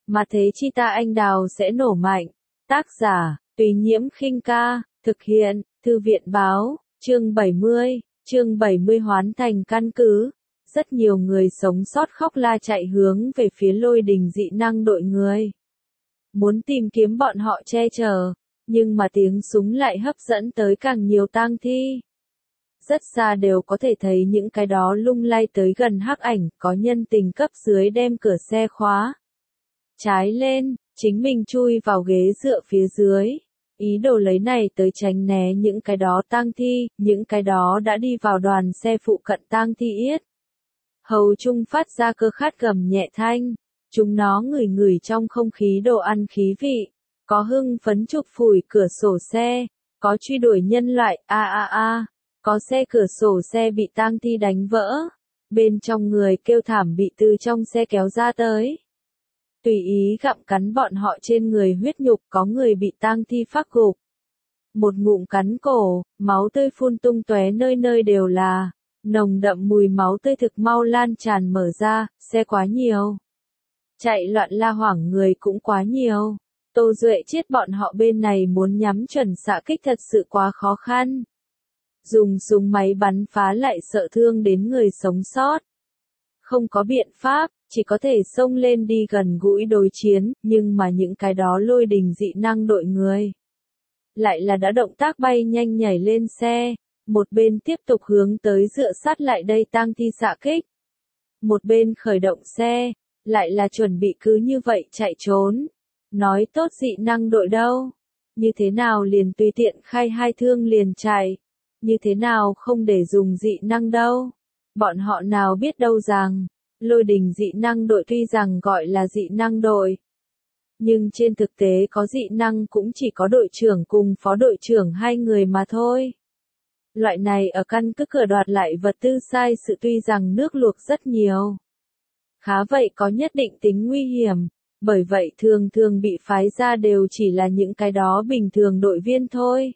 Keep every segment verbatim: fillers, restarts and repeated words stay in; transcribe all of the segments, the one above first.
mà thế chi ta anh đào sẽ nổ mạnh. Tác giả, Tùy Nhiễm Khinh Ca, thực hiện, Thư viện Báo, chương bảy mươi, chương bảy mươi Hoán Thành căn cứ. Rất nhiều người sống sót khóc la chạy hướng về phía lôi đình dị năng đội người. Muốn tìm kiếm bọn họ che chở, nhưng mà tiếng súng lại hấp dẫn tới càng nhiều tang thi. Rất xa đều có thể thấy những cái đó lung lay tới gần hắc ảnh, có nhân tình cấp dưới đem cửa xe khóa trái lên, chính mình chui vào ghế dựa phía dưới. Ý đồ lấy này tới tránh né những cái đó tang thi, những cái đó đã đi vào đoàn xe phụ cận tang thi yết. Hầu trung phát ra cơ khát gầm nhẹ thanh, chúng nó ngửi ngửi trong không khí đồ ăn khí vị, có hưng phấn chụp phủi cửa sổ xe, có truy đuổi nhân loại, a a a, có xe cửa sổ xe bị tang thi đánh vỡ, bên trong người kêu thảm bị từ trong xe kéo ra tới. Tùy ý gặm cắn bọn họ trên người huyết nhục, có người bị tang thi phát gục. Một ngụm cắn cổ, máu tươi phun tung tóe nơi nơi đều là, nồng đậm mùi máu tươi thực mau lan tràn mở ra, xe quá nhiều. Chạy loạn la hoảng người cũng quá nhiều. Tô Duệ chết bọn họ bên này muốn nhắm chuẩn xạ kích thật sự quá khó khăn. Dùng súng máy bắn phá lại sợ thương đến người sống sót. Không có biện pháp, chỉ có thể xông lên đi gần gũi đối chiến, nhưng mà những cái đó lôi đình dị năng đội người. Lại là đã động tác bay nhanh nhảy lên xe, một bên tiếp tục hướng tới dựa sát lại đây tang thi xạ kích. Một bên khởi động xe, lại là chuẩn bị cứ như vậy chạy trốn. Nói tốt dị năng đội đâu? Như thế nào liền tùy tiện khai hai thương liền chạy? Như thế nào không để dùng dị năng đâu? Bọn họ nào biết đâu rằng, lôi đình dị năng đội tuy rằng gọi là dị năng đội. Nhưng trên thực tế có dị năng cũng chỉ có đội trưởng cùng phó đội trưởng hai người mà thôi. Loại này ở căn cứ cửa đoạt lại vật tư sai sự tuy rằng nước luộc rất nhiều. Khá vậy có nhất định tính nguy hiểm, bởi vậy thường thường bị phái ra đều chỉ là những cái đó bình thường đội viên thôi.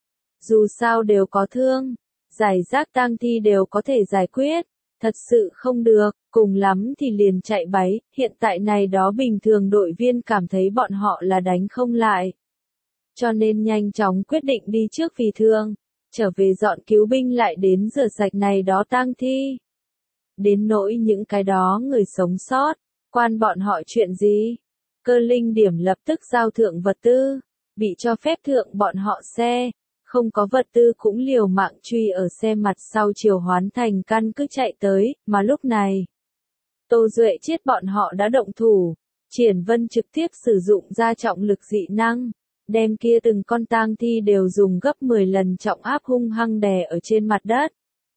Dù sao đều có thương, giải rác tang thi đều có thể giải quyết, thật sự không được, cùng lắm thì liền chạy báy, hiện tại này đó bình thường đội viên cảm thấy bọn họ là đánh không lại. Cho nên nhanh chóng quyết định đi trước vì thương, trở về dọn cứu binh lại đến rửa sạch này đó tang thi. Đến nỗi những cái đó người sống sót, quan bọn họ chuyện gì? Cơ linh điểm lập tức giao thượng vật tư, bị cho phép thượng bọn họ xe, không có vật tư cũng liều mạng truy ở xe mặt sau chiều Hoán Thành căn cứ chạy tới, mà lúc này, Tô Duệ chết bọn họ đã động thủ, Triển Vân trực tiếp sử dụng ra trọng lực dị năng, đem kia từng con tang thi đều dùng gấp mười lần trọng áp hung hăng đè ở trên mặt đất.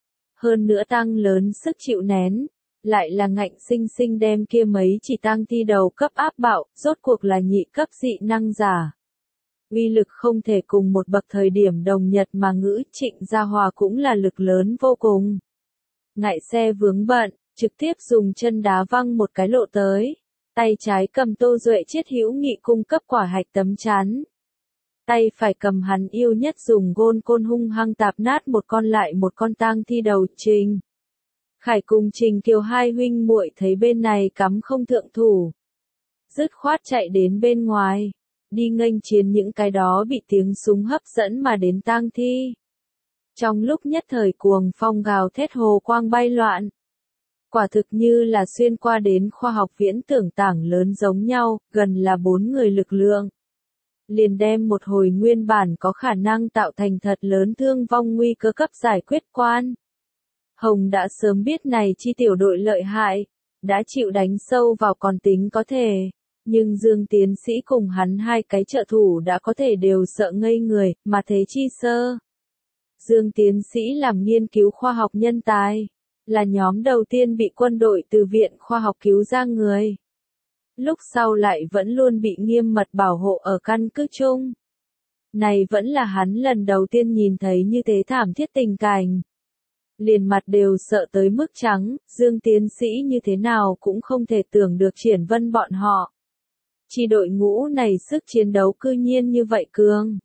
Hơn nữa tăng lớn sức chịu nén, lại là ngạnh sinh sinh đem kia mấy chỉ tang thi đầu cấp áp bạo, rốt cuộc là nhị cấp dị năng giả. Uy lực không thể cùng một bậc thời điểm đồng nhật mà ngữ Trịnh Gia Hòa cũng là lực lớn vô cùng. Ngại xe vướng bận, trực tiếp dùng chân đá văng một cái lộ tới, tay trái cầm Tô Duệ chiết hữu nghị cung cấp quả hạch tấm chắn. Tay phải cầm hắn yêu nhất dùng gôn côn hung hăng tạp nát một con lại một con tang thi đầu. Trình Khải cùng Trình Kiều hai huynh muội thấy bên này cắm không thượng thủ, dứt khoát chạy đến bên ngoài, đi nghênh chiến những cái đó bị tiếng súng hấp dẫn mà đến tang thi. Trong lúc nhất thời cuồng phong gào thét hồ quang bay loạn, quả thực như là xuyên qua đến khoa học viễn tưởng tảng lớn giống nhau, gần là bốn người lực lượng. Liền đem một hồi nguyên bản có khả năng tạo thành thật lớn thương vong nguy cơ cấp giải quyết quan. Hồng đã sớm biết này chi tiểu đội lợi hại, đã chịu đánh sâu vào còn tính có thể, nhưng Dương tiến sĩ cùng hắn hai cái trợ thủ đã có thể đều sợ ngây người, mà thế chi sơ. Dương tiến sĩ làm nghiên cứu khoa học nhân tài, là nhóm đầu tiên bị quân đội từ viện khoa học cứu ra người. Lúc sau lại vẫn luôn bị nghiêm mật bảo hộ ở căn cứ chung. Này vẫn là hắn lần đầu tiên nhìn thấy như thế thảm thiết tình cảnh. Liền mặt đều sợ tới mức trắng, Dương tiến sĩ như thế nào cũng không thể tưởng được Triển Vân bọn họ. Chi đội ngũ này sức chiến đấu cư nhiên như vậy cường.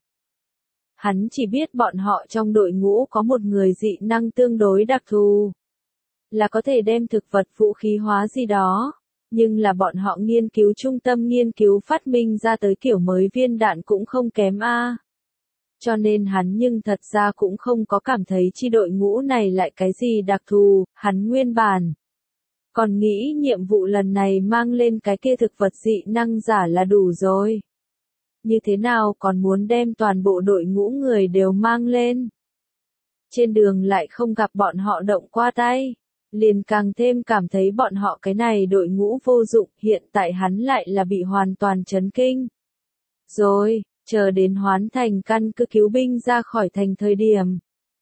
Hắn chỉ biết bọn họ trong đội ngũ có một người dị năng tương đối đặc thù, là có thể đem thực vật vũ khí hóa gì đó. Nhưng là bọn họ nghiên cứu trung tâm nghiên cứu phát minh ra tới kiểu mới viên đạn cũng không kém a. Cho nên hắn nhưng thật ra cũng không có cảm thấy chi đội ngũ này lại cái gì đặc thù, hắn nguyên bản. Còn nghĩ nhiệm vụ lần này mang lên cái kia thực vật dị năng giả là đủ rồi. Như thế nào còn muốn đem toàn bộ đội ngũ người đều mang lên. Trên đường lại không gặp bọn họ động qua tay. Liền càng thêm cảm thấy bọn họ cái này đội ngũ vô dụng, hiện tại hắn lại là bị hoàn toàn chấn kinh. Rồi, chờ đến Hoán Thành căn cứ cứu binh ra khỏi thành thời điểm.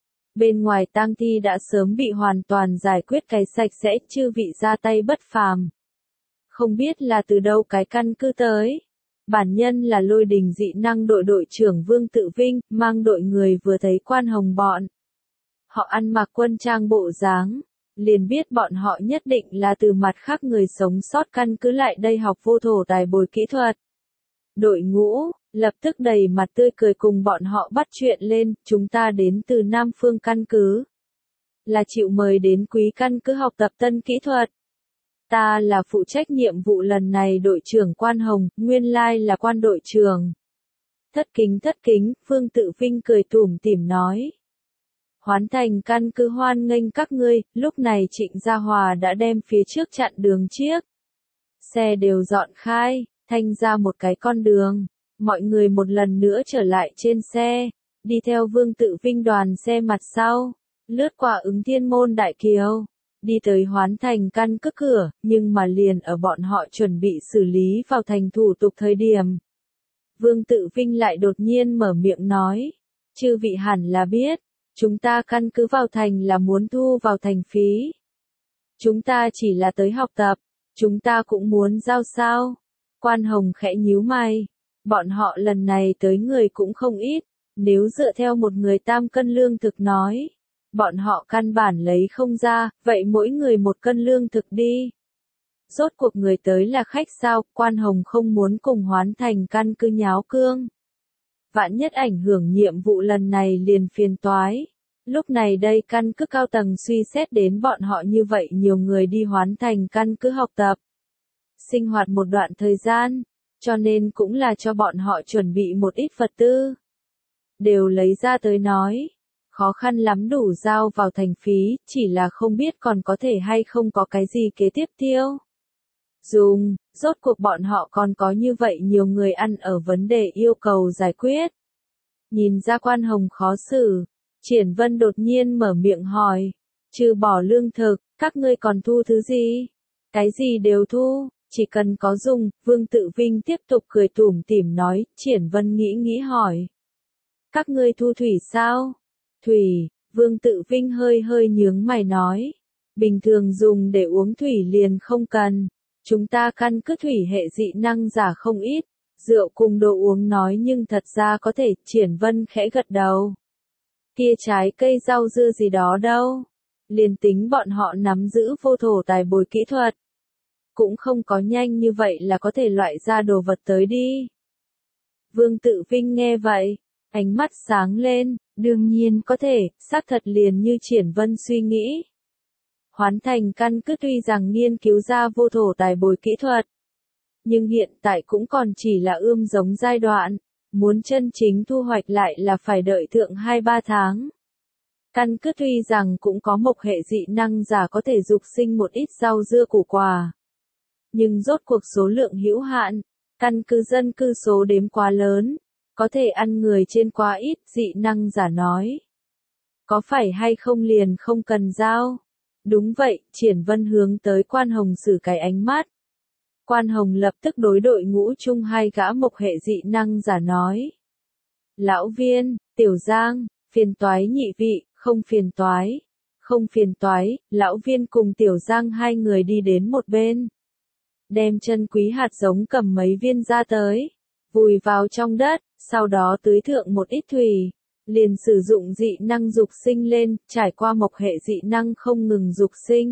Bên ngoài tang thi đã sớm bị hoàn toàn giải quyết cái sạch sẽ, chư vị ra tay bất phàm. Không biết là từ đâu cái căn cứ tới. Bản nhân là Lôi Đình dị năng đội đội trưởng Vương Tự Vinh, mang đội người vừa thấy Quan Hồng bọn. Họ ăn mặc quân trang bộ dáng, liền biết bọn họ nhất định là từ mặt khác người sống sót căn cứ lại đây học vô thổ tài bồi kỹ thuật. Đội ngũ, lập tức đầy mặt tươi cười cùng bọn họ bắt chuyện lên, chúng ta đến từ Nam Phương căn cứ. Là chịu mời đến quý căn cứ học tập tân kỹ thuật. Ta là phụ trách nhiệm vụ lần này đội trưởng Quan Hồng, nguyên lai là quan đội trưởng. Thất kính thất kính, Vương Tự Vinh cười tủm tỉm nói. Hoán Thành căn cứ hoan nghênh các ngươi, lúc này Trịnh Gia Hòa đã đem phía trước chặn đường chiếc. Xe đều dọn khai, thanh ra một cái con đường. Mọi người một lần nữa trở lại trên xe, đi theo Vương Tự Vinh đoàn xe mặt sau, lướt qua Ứng Thiên Môn Đại Kiều, đi tới Hoán Thành căn cứ cửa, nhưng mà liền ở bọn họ chuẩn bị xử lý vào thành thủ tục thời điểm. Vương Tự Vinh lại đột nhiên mở miệng nói, chư vị hẳn là biết, chúng ta căn cứ vào thành là muốn thu vào thành phí. Chúng ta chỉ là tới học tập, chúng ta cũng muốn giao sao. Quan Hồng khẽ nhíu mày, bọn họ lần này tới người cũng không ít, nếu dựa theo một người tam cân lương thực nói, bọn họ căn bản lấy không ra, vậy mỗi người một cân lương thực đi. Rốt cuộc người tới là khách sao, Quan Hồng không muốn cùng Hoán Thành căn cứ nháo cương. Vạn nhất ảnh hưởng nhiệm vụ lần này liền phiền toái. Lúc này đây căn cứ cao tầng suy xét đến bọn họ như vậy nhiều người đi Hoán Thành căn cứ học tập. Sinh hoạt một đoạn thời gian, cho nên cũng là cho bọn họ chuẩn bị một ít vật tư. Đều lấy ra tới nói, khó khăn lắm đủ giao vào thành phí, chỉ là không biết còn có thể hay không có cái gì kế tiếp tiêu. Dùng, rốt cuộc bọn họ còn có như vậy nhiều người ăn ở vấn đề yêu cầu giải quyết. Nhìn ra Quan Hồng khó xử, Triển Vân đột nhiên mở miệng hỏi, trừ bỏ lương thực, các ngươi còn thu thứ gì? Cái gì đều thu, chỉ cần có dùng, Vương Tự Vinh tiếp tục cười tủm tỉm nói, Triển Vân nghĩ nghĩ hỏi. Các ngươi thu thủy sao? Thủy, Vương Tự Vinh hơi hơi nhướng mày nói, bình thường dùng để uống thủy liền không cần, chúng ta căn cứ thủy hệ dị năng giả không ít, rượu cùng đồ uống nói nhưng thật ra có thể, Triển Vân khẽ gật đầu. Kia trái cây rau dưa gì đó đâu, liền tính bọn họ nắm giữ vô thổ tài bồi kỹ thuật. Cũng không có nhanh như vậy là có thể loại ra đồ vật tới đi. Vương Tự Vinh nghe vậy, ánh mắt sáng lên, đương nhiên có thể, xác thật liền như Triển Vân suy nghĩ. Hoán Thành căn cứ tuy rằng nghiên cứu ra vô thổ tài bồi kỹ thuật, nhưng hiện tại cũng còn chỉ là ươm giống giai đoạn, muốn chân chính thu hoạch lại là phải đợi thượng hai ba tháng. Căn cứ tuy rằng cũng có một hệ dị năng giả có thể dục sinh một ít rau dưa củ quả. Nhưng rốt cuộc số lượng hữu hạn, căn cứ dân cư số đếm quá lớn, có thể ăn người trên quá ít, dị năng giả nói. Có phải hay không liền không cần giao? Đúng vậy, Triển Vân hướng tới Quan Hồng xử cái ánh mắt. Quan Hồng lập tức đối đội ngũ chung hai gã mộc hệ dị năng giả nói. Lão Viên, Tiểu Giang, phiền toái nhị vị, không phiền toái. Không phiền toái, Lão Viên cùng Tiểu Giang hai người đi đến một bên. Đem chân quý hạt giống cầm mấy viên ra tới, vùi vào trong đất, sau đó tưới thượng một ít thủy, liền sử dụng dị năng dục sinh lên, trải qua mộc hệ dị năng không ngừng dục sinh.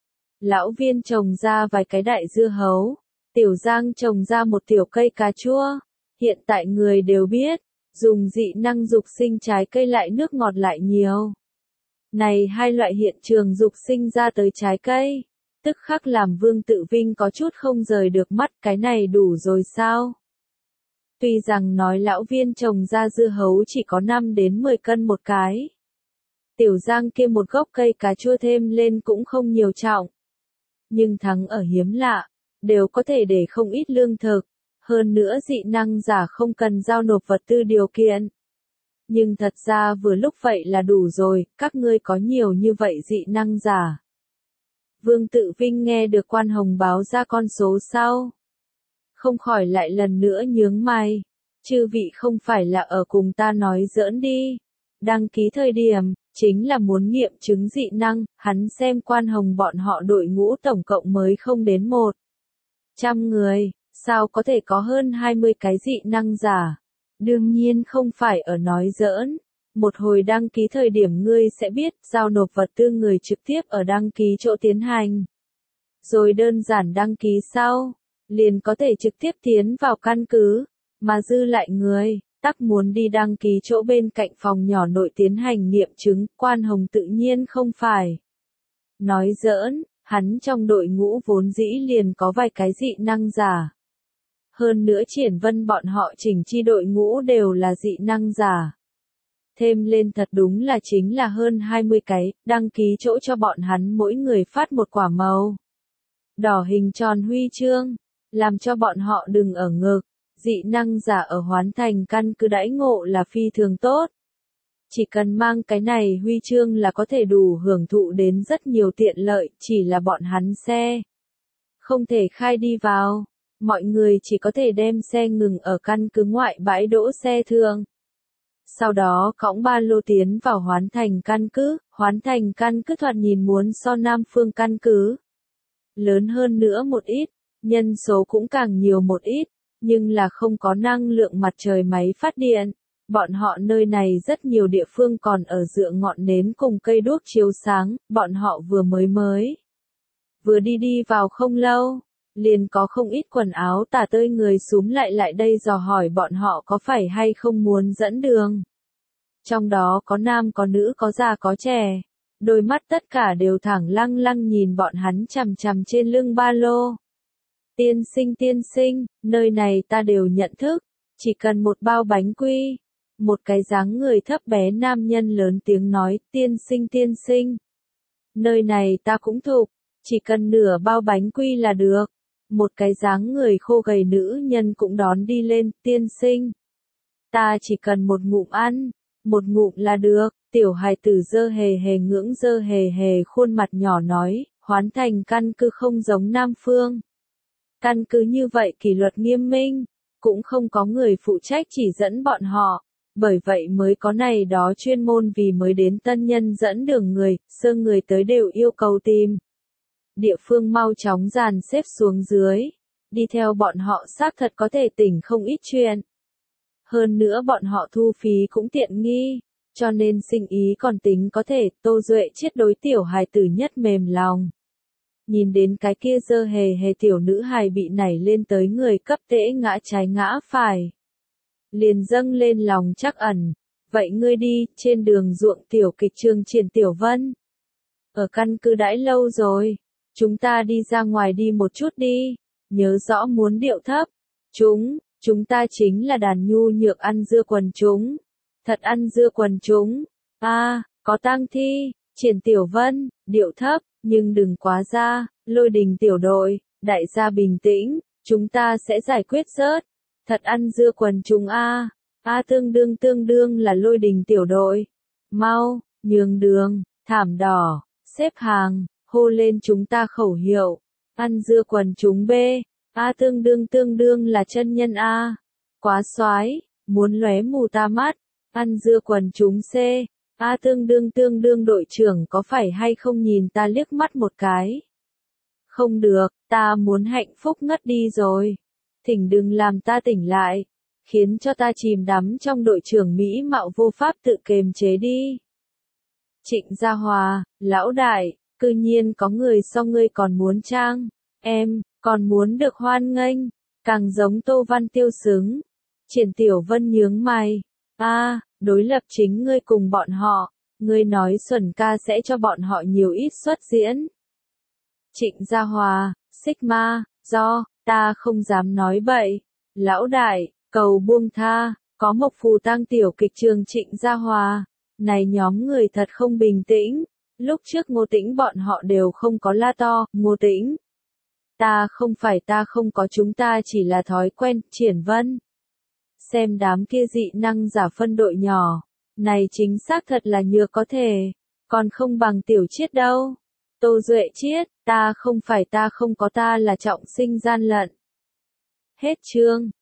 Lão Viên trồng ra vài cái đại dưa hấu, Tiểu Giang trồng ra một tiểu cây cà chua. Hiện tại người đều biết, dùng dị năng dục sinh trái cây lại nước ngọt lại nhiều. Này hai loại hiện trường dục sinh ra tới trái cây, tức khắc làm Vương Tự Vinh có chút không rời được mắt, cái này đủ rồi sao? Tuy rằng nói lão viên trồng ra dưa hấu chỉ có năm đến mười cân một cái. Tiểu Giang kia một gốc cây cà chua thêm lên cũng không nhiều trọng. Nhưng thắng ở hiếm lạ, đều có thể để không ít lương thực. Hơn nữa dị năng giả không cần giao nộp vật tư điều kiện. Nhưng thật ra vừa lúc vậy là đủ rồi, các ngươi có nhiều như vậy dị năng giả. Vương Tự Vinh nghe được Quan Hồng báo ra con số sau. Không khỏi lại lần nữa nhướng mày. Chư vị không phải là ở cùng ta nói giỡn đi. Đăng ký thời điểm, chính là muốn nghiệm chứng dị năng, hắn xem Quan Hồng bọn họ đội ngũ tổng cộng mới không đến một trăm người, sao có thể có hơn hai mươi cái dị năng giả. Đương nhiên không phải ở nói giỡn. Một hồi đăng ký thời điểm ngươi sẽ biết, giao nộp vật tư người trực tiếp ở đăng ký chỗ tiến hành. Rồi đơn giản đăng ký sau, liền có thể trực tiếp tiến vào căn cứ, mà dư lại người, tắc muốn đi đăng ký chỗ bên cạnh phòng nhỏ nội tiến hành nghiệm chứng, Quan Hồng tự nhiên không phải. Nói giỡn, hắn trong đội ngũ vốn dĩ liền có vài cái dị năng giả. Hơn nữa Triển Vân bọn họ chỉnh chi đội ngũ đều là dị năng giả. Thêm lên thật đúng là chính là hơn hai mươi cái, đăng ký chỗ cho bọn hắn mỗi người phát một quả màu đỏ hình tròn huy chương, làm cho bọn họ đừng ở ngực. Dị năng giả ở Hoán Thành căn cứ đãi ngộ là phi thường tốt. Chỉ cần mang cái này huy chương là có thể đủ hưởng thụ đến rất nhiều tiện lợi, chỉ là bọn hắn xe không thể khai đi vào. Mọi người chỉ có thể đem xe ngừng ở căn cứ ngoại bãi đỗ xe thường. Sau đó cõng ba lô tiến vào Hoán Thành căn cứ, Hoán Thành căn cứ thoạt nhìn muốn so Nam Phương căn cứ lớn hơn nữa một ít, nhân số cũng càng nhiều một ít, nhưng là không có năng lượng mặt trời máy phát điện. Bọn họ nơi này rất nhiều địa phương còn ở dựa ngọn nến cùng cây đuốc chiếu sáng, bọn họ vừa mới mới. Vừa đi đi vào không lâu, liền có không ít quần áo tả tơi người xúm lại lại đây dò hỏi bọn họ có phải hay không muốn dẫn đường. Trong đó có nam có nữ có già có trẻ, đôi mắt tất cả đều thẳng lăng lăng nhìn bọn hắn chằm chằm trên lưng ba lô. Tiên sinh tiên sinh, nơi này ta đều nhận thức, chỉ cần một bao bánh quy. Một cái dáng người thấp bé nam nhân lớn tiếng nói, tiên sinh tiên sinh. Nơi này ta cũng thuộc, chỉ cần nửa bao bánh quy là được. Một cái dáng người khô gầy nữ nhân cũng đón đi lên, tiên sinh. Ta chỉ cần một ngụm ăn, một ngụm là được. Tiểu hài tử dơ hề hề ngưỡng dơ hề hề khuôn mặt nhỏ nói, Hoán Thành căn cứ không giống Nam Phương. Căn cứ như vậy kỷ luật nghiêm minh, cũng không có người phụ trách chỉ dẫn bọn họ. Bởi vậy mới có này đó chuyên môn vì mới đến tân nhân dẫn đường người, sơ người tới đều yêu cầu tìm. Địa phương mau chóng dàn xếp xuống dưới, đi theo bọn họ xác thật có thể tỉnh không ít chuyện. Hơn nữa bọn họ thu phí cũng tiện nghi, cho nên sinh ý còn tính có thể. Tô Duệ chiết đối tiểu hài tử nhất mềm lòng. Nhìn đến cái kia dơ hề hề tiểu nữ hài bị nảy lên tới người cấp tễ ngã trái ngã phải. Liền dâng lên lòng chắc ẩn. Vậy ngươi đi, trên đường ruộng tiểu kịch trường Triển Tiểu Vân. Ở căn cứ đãi lâu rồi, chúng ta đi ra ngoài đi một chút đi, nhớ rõ muốn điệu thấp. Chúng, chúng ta chính là đàn nhu nhược ăn dưa quần chúng. Thật ăn dưa quần chúng. A, à, có tang thi, Triển Tiểu Vân, điệu thấp, nhưng đừng quá ra, Lôi Đình tiểu đội, đại gia bình tĩnh, chúng ta sẽ giải quyết rớt. Thật ăn dưa quần chúng a, a tương đương tương đương là Lôi Đình tiểu đội. Mau, nhường đường, thảm đỏ, xếp hàng, hô lên chúng ta khẩu hiệu. Ăn dưa quần chúng B, a tương đương tương đương là chân nhân a. Quá soái, muốn lóe mù ta mắt. Ăn dưa quần chúng C, a tương đương tương đương đội trưởng có phải hay không nhìn ta liếc mắt một cái. Không được, ta muốn hạnh phúc ngất đi rồi. Thỉnh đừng làm ta tỉnh lại, khiến cho ta chìm đắm trong đội trưởng Mỹ mạo vô pháp tự kềm chế đi. Trịnh Gia Hòa, lão đại, cư nhiên có người so ngươi còn muốn trang, em, còn muốn được hoan nghênh, càng giống Tô Văn Tiêu xứng. Triển Tiểu Vân nhướng mày, a, à, đối lập chính ngươi cùng bọn họ, ngươi nói Xuân ca sẽ cho bọn họ nhiều ít suất diễn. Trịnh Gia Hòa, Sigma, do, ta không dám nói bậy. Lão đại, cầu buông tha, có Mộc Phù tang tiểu kịch trường Trịnh Gia Hòa. Này nhóm người thật không bình tĩnh. Lúc trước Ngô Tĩnh bọn họ đều không có la to, Ngô Tĩnh. Ta không phải ta không có chúng ta chỉ là thói quen, Triển Vân. Xem đám kia dị năng giả phân đội nhỏ. Này chính xác thật là nhược có thể. Còn không bằng tiểu Chiết đâu. Tô Duệ Chiết, ta không phải ta không có ta là trọng sinh gian lận. Hết chương.